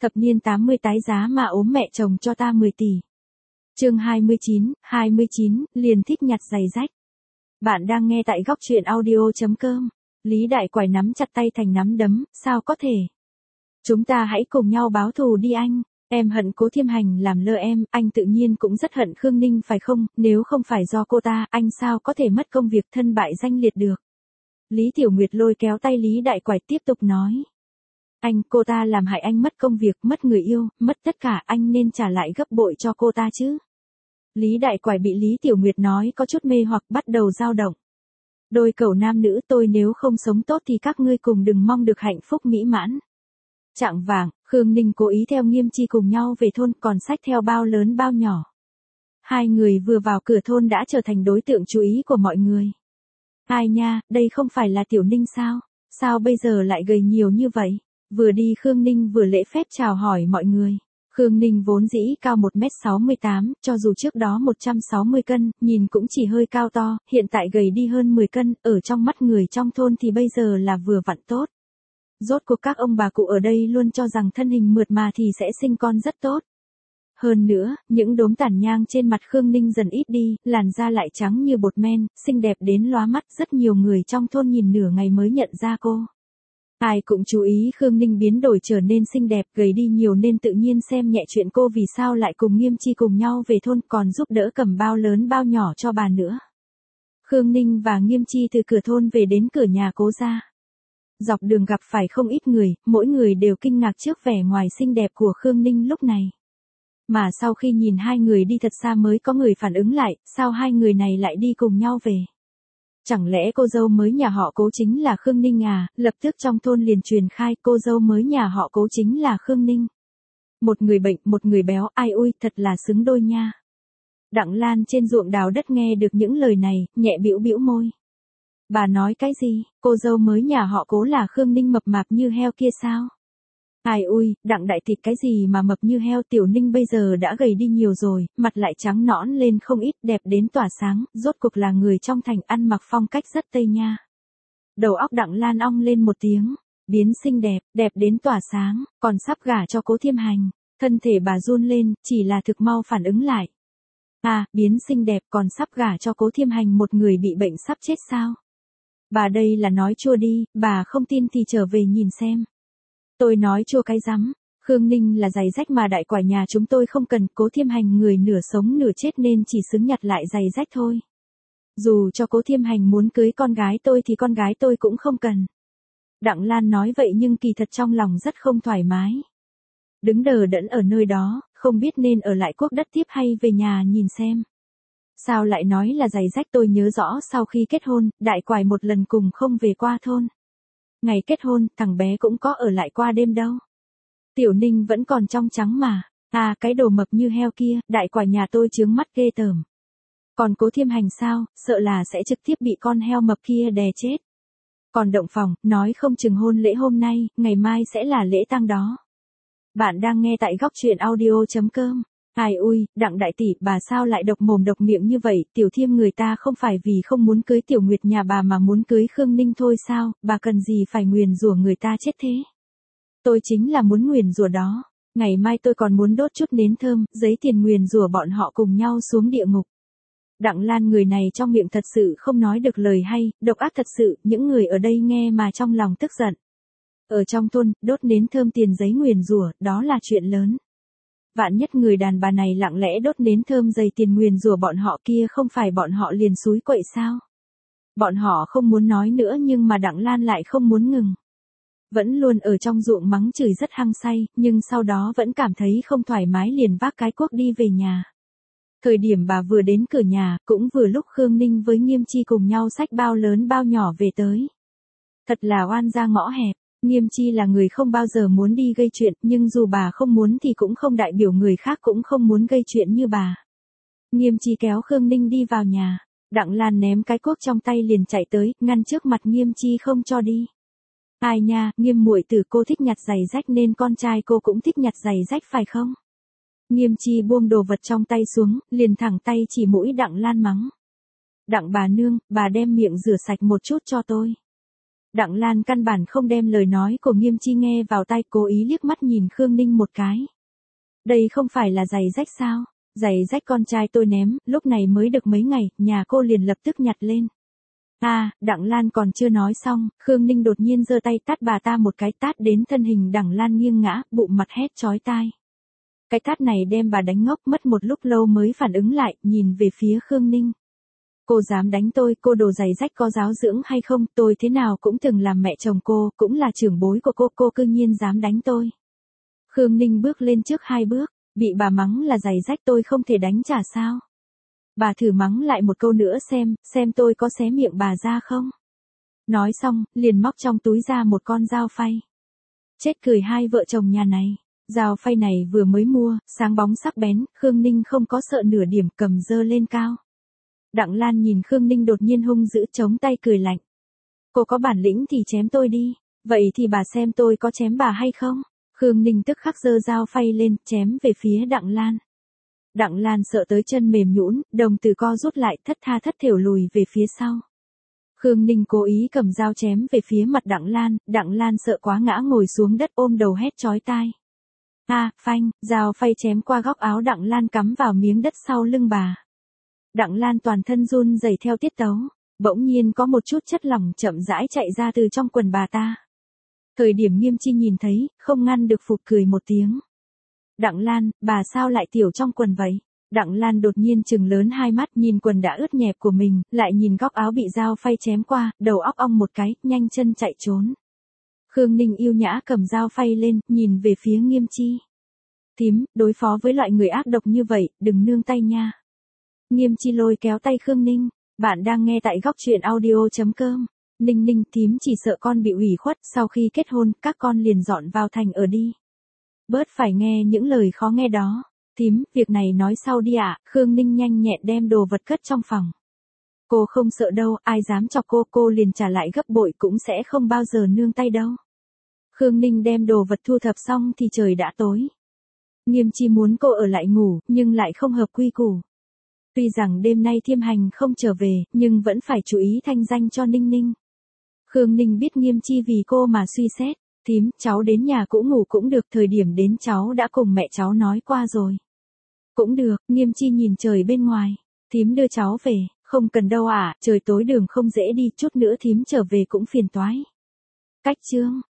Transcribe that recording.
Thập niên 80 tái giá mà ốm mẹ chồng cho ta 10 tỷ. Chương 29, liền thích nhặt giày rách. Bạn đang nghe tại góc truyện audio.com. Lý Đại Quải nắm chặt tay thành nắm đấm, sao có thể? Chúng ta hãy cùng nhau báo thù đi anh. Em hận Cố Thiêm Hành làm lơ em, anh tự nhiên cũng rất hận Khương Ninh phải không? Nếu không phải do cô ta, anh sao có thể mất công việc thân bại danh liệt được? Lý Tiểu Nguyệt lôi kéo tay Lý Đại Quải tiếp tục nói. Cô ta làm hại anh mất công việc, mất người yêu, mất tất cả, anh nên trả lại gấp bội cho cô ta chứ. Lý Đại Quải bị Lý Tiểu Nguyệt nói có chút mê hoặc bắt đầu dao động. Đôi cầu nam nữ tôi nếu không sống tốt thì các ngươi cùng đừng mong được hạnh phúc mỹ mãn. Chạng vạng, Khương Ninh cố ý theo Nghiêm Chi cùng nhau về thôn còn xách theo bao lớn bao nhỏ. Hai người vừa vào cửa thôn đã trở thành đối tượng chú ý của mọi người. Ai nha, đây không phải là Tiểu Ninh sao? Sao bây giờ lại gầy nhiều như vậy? Vừa đi Khương Ninh vừa lễ phép chào hỏi mọi người. Khương Ninh vốn dĩ cao 1m68, cho dù trước đó 160 cân, nhìn cũng chỉ hơi cao to, hiện tại gầy đi hơn 10 cân, ở trong mắt người trong thôn thì bây giờ là vừa vặn tốt. Rốt cuộc các ông bà cụ ở đây luôn cho rằng thân hình mượt mà thì sẽ sinh con rất tốt. Hơn nữa, những đốm tàn nhang trên mặt Khương Ninh dần ít đi, làn da lại trắng như bột men, xinh đẹp đến lóa mắt, rất nhiều người trong thôn nhìn nửa ngày mới nhận ra cô. Ai cũng chú ý Khương Ninh biến đổi trở nên xinh đẹp, gầy đi nhiều nên tự nhiên xem nhẹ chuyện cô vì sao lại cùng Nghiêm Chi cùng nhau về thôn còn giúp đỡ cầm bao lớn bao nhỏ cho bà nữa. Khương Ninh và Nghiêm Chi từ cửa thôn về đến cửa nhà Cố gia. Dọc đường gặp phải không ít người, mỗi người đều kinh ngạc trước vẻ ngoài xinh đẹp của Khương Ninh lúc này. Mà sau khi nhìn hai người đi thật xa mới có người phản ứng lại, sao hai người này lại đi cùng nhau về? Chẳng lẽ cô dâu mới nhà họ Cố chính là Khương Ninh à? Lập tức trong thôn liền truyền khai cô dâu mới nhà họ Cố chính là Khương Ninh. Một người bệnh, một người béo, ai ui, thật là xứng đôi nha. Đặng Lan trên ruộng đào đất nghe được những lời này, nhẹ bĩu bĩu môi. Bà nói cái gì? Cô dâu mới nhà họ Cố là Khương Ninh mập mạp như heo kia sao? Ai ui, Đặng đại thịt cái gì mà mập như heo, Tiểu Ninh bây giờ đã gầy đi nhiều rồi, mặt lại trắng nõn lên không ít, đẹp đến tỏa sáng, rốt cuộc là người trong thành, ăn mặc phong cách rất Tây nha. Đầu óc Đặng Lan ong lên một tiếng, biến xinh đẹp, đẹp đến tỏa sáng, còn sắp gả cho Cố Thiêm Hành. Thân thể bà run lên, chỉ là thực mau phản ứng lại. À, biến xinh đẹp còn sắp gả cho Cố Thiêm Hành, một người bị bệnh sắp chết sao? Bà đây là nói chua đi, bà không tin thì trở về nhìn xem. Tôi nói chua cái rắm, Khương Ninh là giày rách mà Đại Quải nhà chúng tôi không cần, Cố Thiêm Hành người nửa sống nửa chết nên chỉ xứng nhặt lại giày rách thôi. Dù cho Cố Thiêm Hành muốn cưới con gái tôi thì con gái tôi cũng không cần. Đặng Lan nói vậy nhưng kỳ thật trong lòng rất không thoải mái. Đứng đờ đẫn ở nơi đó, không biết nên ở lại quốc đất tiếp hay về nhà nhìn xem. Sao lại nói là giày rách, tôi nhớ rõ sau khi kết hôn, Đại Quải một lần cùng không về qua thôn. Ngày kết hôn, thằng bé cũng có ở lại qua đêm đâu. Tiểu Ninh vẫn còn trong trắng mà. À, cái đồ mập như heo kia, Đại Quải nhà tôi chướng mắt ghê tởm. Còn Cố Thiêm Hành sao, sợ là sẽ trực tiếp bị con heo mập kia đè chết. Còn động phòng, nói không chừng hôn lễ hôm nay, ngày mai sẽ là lễ tang đó. Bạn đang nghe tại góc truyện audio.com. Ai ui, Đặng đại tỷ, bà sao lại độc mồm độc miệng như vậy, Tiểu Thiêm người ta không phải vì không muốn cưới Tiểu Nguyệt nhà bà mà muốn cưới Khương Ninh thôi sao, bà cần gì phải nguyền rủa người ta chết thế? Tôi chính là muốn nguyền rủa đó, ngày mai tôi còn muốn đốt chút nến thơm, giấy tiền nguyền rủa bọn họ cùng nhau xuống địa ngục. Đặng Lan người này trong miệng thật sự không nói được lời hay, độc ác thật sự, những người ở đây nghe mà trong lòng tức giận. Ở trong thôn, đốt nến thơm tiền giấy nguyền rủa, đó là chuyện lớn. Vạn nhất người đàn bà này lặng lẽ đốt nến thơm dày tiền nguyền rủa bọn họ kia, không phải bọn họ liền xúi quậy sao? Bọn họ không muốn nói nữa nhưng mà Đặng Lan lại không muốn ngừng. Vẫn luôn ở trong ruộng mắng chửi rất hăng say, nhưng sau đó vẫn cảm thấy không thoải mái liền vác cái cuốc đi về nhà. Thời điểm bà vừa đến cửa nhà, cũng vừa lúc Khương Ninh với Nghiêm Chi cùng nhau xách bao lớn bao nhỏ về tới. Thật là oan ra ngõ hẹp. Nghiêm Chi là người không bao giờ muốn đi gây chuyện, nhưng dù bà không muốn thì cũng không đại biểu người khác cũng không muốn gây chuyện như bà. Nghiêm Chi kéo Khương Ninh đi vào nhà, Đặng Lan ném cái cuốc trong tay liền chạy tới, ngăn trước mặt Nghiêm Chi không cho đi. Ai nha, Nghiêm muội tử, cô thích nhặt giày rách nên con trai cô cũng thích nhặt giày rách phải không? Nghiêm Chi buông đồ vật trong tay xuống, liền thẳng tay chỉ mũi Đặng Lan mắng. Đặng bà nương, bà đem miệng rửa sạch một chút cho tôi. Đặng Lan căn bản không đem lời nói của Nghiêm Chi nghe vào tai, cố ý liếc mắt nhìn Khương Ninh một cái. Đây không phải là giày rách sao? Giày rách con trai tôi ném, lúc này mới được mấy ngày, nhà cô liền lập tức nhặt lên. Đặng Lan còn chưa nói xong, Khương Ninh đột nhiên giơ tay tát bà ta một cái, tát đến thân hình Đặng Lan nghiêng ngã, bụng mặt hét chói tai. Cái tát này đem bà đánh ngốc, mất một lúc lâu mới phản ứng lại, nhìn về phía Khương Ninh. Cô dám đánh tôi, cô đồ giày rách có giáo dưỡng hay không, tôi thế nào cũng từng làm mẹ chồng cô, cũng là trưởng bối của cô cư nhiên dám đánh tôi. Khương Ninh bước lên trước 2 bước, bị bà mắng là giày rách tôi không thể đánh trả sao. Bà thử mắng lại một câu nữa xem tôi có xé miệng bà ra không. Nói xong, liền móc trong túi ra một con dao phay. Chết cười hai vợ chồng nhà này, dao phay này vừa mới mua, sáng bóng sắc bén, Khương Ninh không có sợ nửa điểm, cầm giơ lên cao. Đặng Lan nhìn Khương Ninh đột nhiên hung dữ, chống tay cười lạnh. Cô có bản lĩnh thì chém tôi đi, vậy thì bà xem tôi có chém bà hay không. Khương Ninh tức khắc giơ dao phay lên, chém về phía Đặng Lan. Đặng Lan sợ tới chân mềm nhũn, đồng tử co rút lại, thất tha thất thểu lùi về phía sau. Khương Ninh cố ý cầm dao chém về phía mặt Đặng Lan sợ quá ngã ngồi xuống đất ôm đầu hét chói tai. Phanh, dao phay chém qua góc áo Đặng Lan cắm vào miếng đất sau lưng bà. Đặng Lan toàn thân run rẩy theo tiết tấu, bỗng nhiên có một chút chất lỏng chậm rãi chạy ra từ trong quần bà ta. Thời điểm Nghiêm Chi nhìn thấy, không ngăn được phụt cười một tiếng. Đặng Lan, bà sao lại tiểu trong quần vậy? Đặng Lan đột nhiên trừng lớn hai mắt, nhìn quần đã ướt nhẹp của mình, lại nhìn góc áo bị dao phay chém qua, đầu óc ong một cái, nhanh chân chạy trốn. Khương Ninh yêu nhã cầm dao phay lên, nhìn về phía Nghiêm Chi. Thím, đối phó với loại người ác độc như vậy, đừng nương tay nha. Nghiêm Chi lôi kéo tay Khương Ninh, bạn đang nghe tại góc truyện audio.com. Ninh, thím chỉ sợ con bị ủy khuất, sau khi kết hôn, các con liền dọn vào thành ở đi. Bớt phải nghe những lời khó nghe đó. Thím, việc này nói sau đi ạ. Khương Ninh nhanh nhẹn đem đồ vật cất trong phòng. Cô không sợ đâu, ai dám chọc cô liền trả lại gấp bội, cũng sẽ không bao giờ nương tay đâu. Khương Ninh đem đồ vật thu thập xong thì trời đã tối. Nghiêm Chi muốn cô ở lại ngủ, nhưng lại không hợp quy củ. Tuy rằng đêm nay Thiêm Hành không trở về, nhưng vẫn phải chú ý thanh danh cho Ninh. Khương Ninh biết Nghiêm Chi vì cô mà suy xét. Thím, cháu đến nhà cũ ngủ cũng được, thời điểm đến cháu đã cùng mẹ cháu nói qua rồi. Cũng được, Nghiêm Chi nhìn trời bên ngoài. Thím đưa cháu về, không cần đâu ạ, trời tối đường không dễ đi, chút nữa thím trở về cũng phiền toái. Cách chương.